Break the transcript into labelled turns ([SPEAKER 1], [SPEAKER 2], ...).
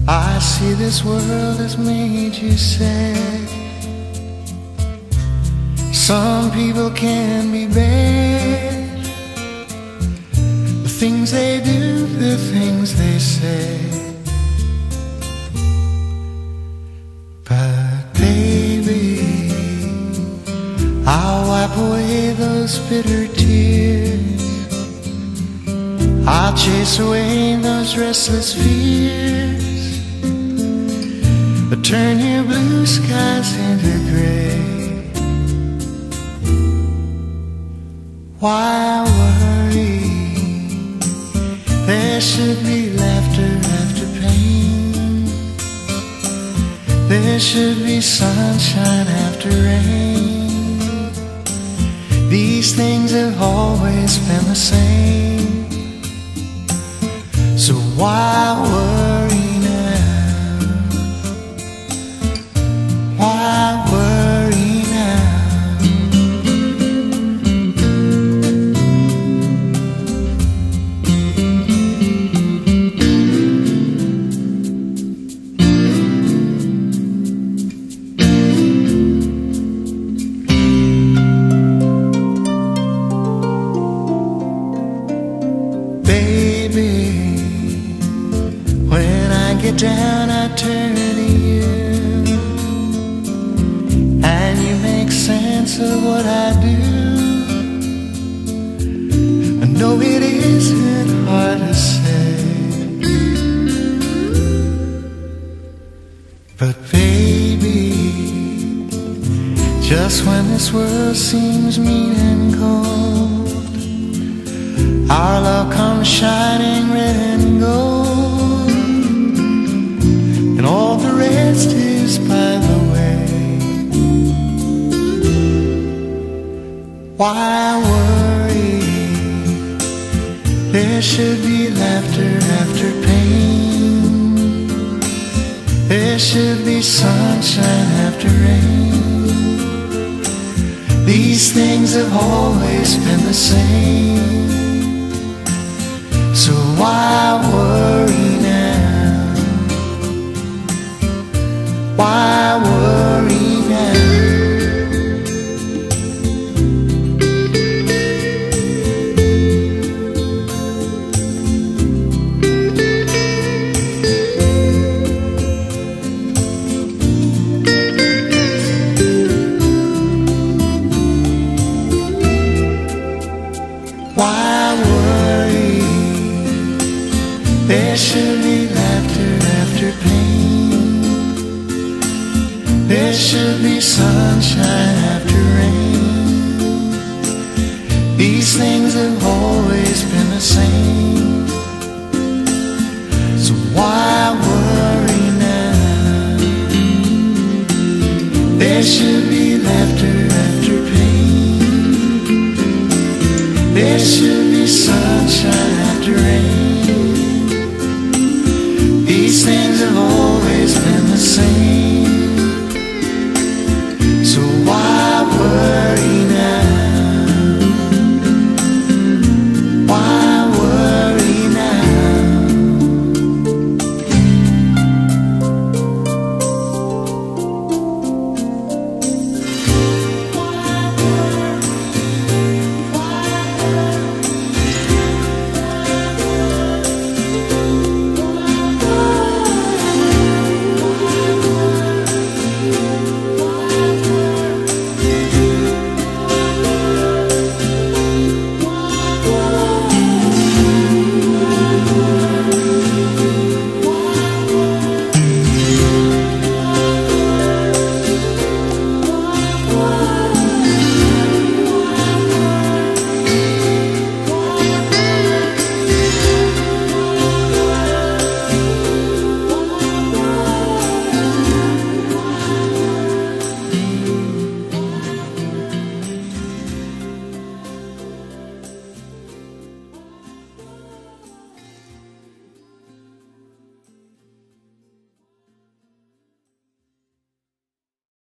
[SPEAKER 1] I see this world has made you sad. Some people can be bad. The things they do, the things they say. But baby, I'll wipe away those bitter tears. I'll chase away those restless fears. But turn your blue skies into gray. Why worry? There should be laughter after pain. There should be sunshine after rain. These things have always been the same. So why worry now? Why worry now? When I get down, I turn to you, and you make sense of what I do. I know it isn't hard to say, but baby, just when this world seems mean and cold, our love comes shining red and gold, and all the rest is by the way. Why worry? There should be laughter after pain. There should be sunshine after rain. These things have always been the same. So why worry now? Why worry now? Why worry? There should be laughter after pain. There should be sunshine after rain. These things have always been the same. So why worry now? There should be laughter after pain. There should be sunshine after rain.